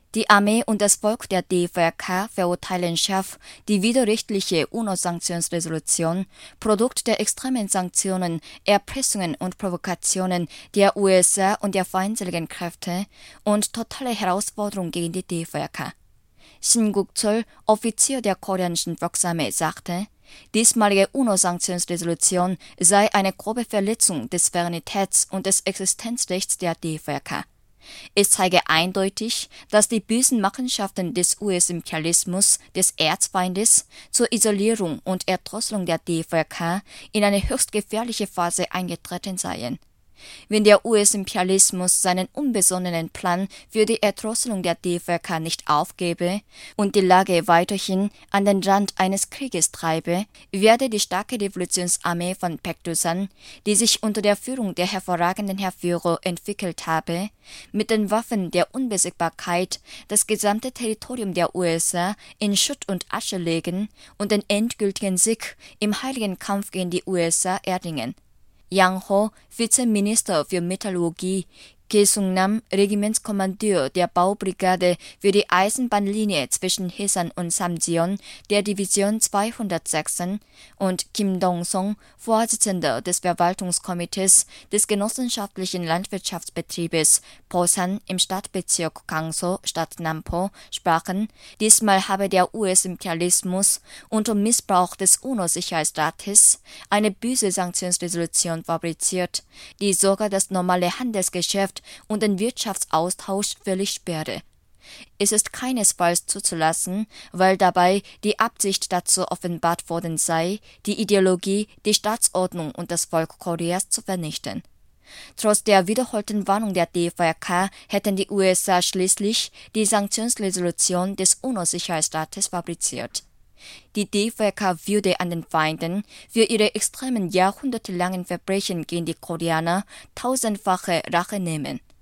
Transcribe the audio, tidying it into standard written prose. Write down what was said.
Die Armee und das Volk der DPRK verurteilen scharf die widerrechtliche UNO-Sanktionsresolution, Produkt der extremen Sanktionen, Erpressungen und Provokationen der USA und der feindseligen Kräfte und totale Herausforderung gegen die DPRK. Shin Guk-chol, Offizier der koreanischen Volksarmee, sagte, diesmalige UNO-Sanktionsresolution sei eine grobe Verletzung des Souveränitäts- und des Existenzrechts der DPRK. Es zeige eindeutig, dass die bösen Machenschaften des US-Imperialismus, des Erzfeindes, zur Isolierung und Erdrosselung der DPRK in eine höchst gefährliche Phase eingetreten seien. Wenn der US-Imperialismus seinen unbesonnenen Plan für die Erdrosselung der DPRK nicht aufgebe und die Lage weiterhin an den Rand eines Krieges treibe, werde die starke Revolutionsarmee von Paek Do-san, die sich unter der Führung der hervorragenden Heerführer entwickelt habe, mit den Waffen der Unbesiegbarkeit das gesamte Territorium der USA in Schutt und Asche legen und den endgültigen Sieg im heiligen Kampf gegen die USA erringen. Yang Ho, Vizeminister für Metallurgie, Ke Sung-nam, Regimentskommandeur der Baubrigade für die Eisenbahnlinie zwischen Hesan und Samjeon der Division 206 und Kim Dong-song, Vorsitzender des Verwaltungskomitees des genossenschaftlichen Landwirtschaftsbetriebes Posan im Stadtbezirk Gangso, Stadt Nampo, sprachen, diesmal habe der US-Imperialismus unter Missbrauch des UNO-Sicherheitsrates eine böse Sanktionsresolution fabriziert, die sogar das normale Handelsgeschäft und den Wirtschaftsaustausch völlig sperre. Es ist keinesfalls zuzulassen, weil dabei die Absicht dazu offenbart worden sei, die Ideologie, die Staatsordnung und das Volk Koreas zu vernichten. Trotz der wiederholten Warnung der DPRK hätten die USA schließlich die Sanktionsresolution des UNO-Sicherheitsrates fabriziert. Die DPRK würde an den Feinden für ihre extremen jahrhundertelangen Verbrechen gegen die Koreaner tausendfache Rache nehmen.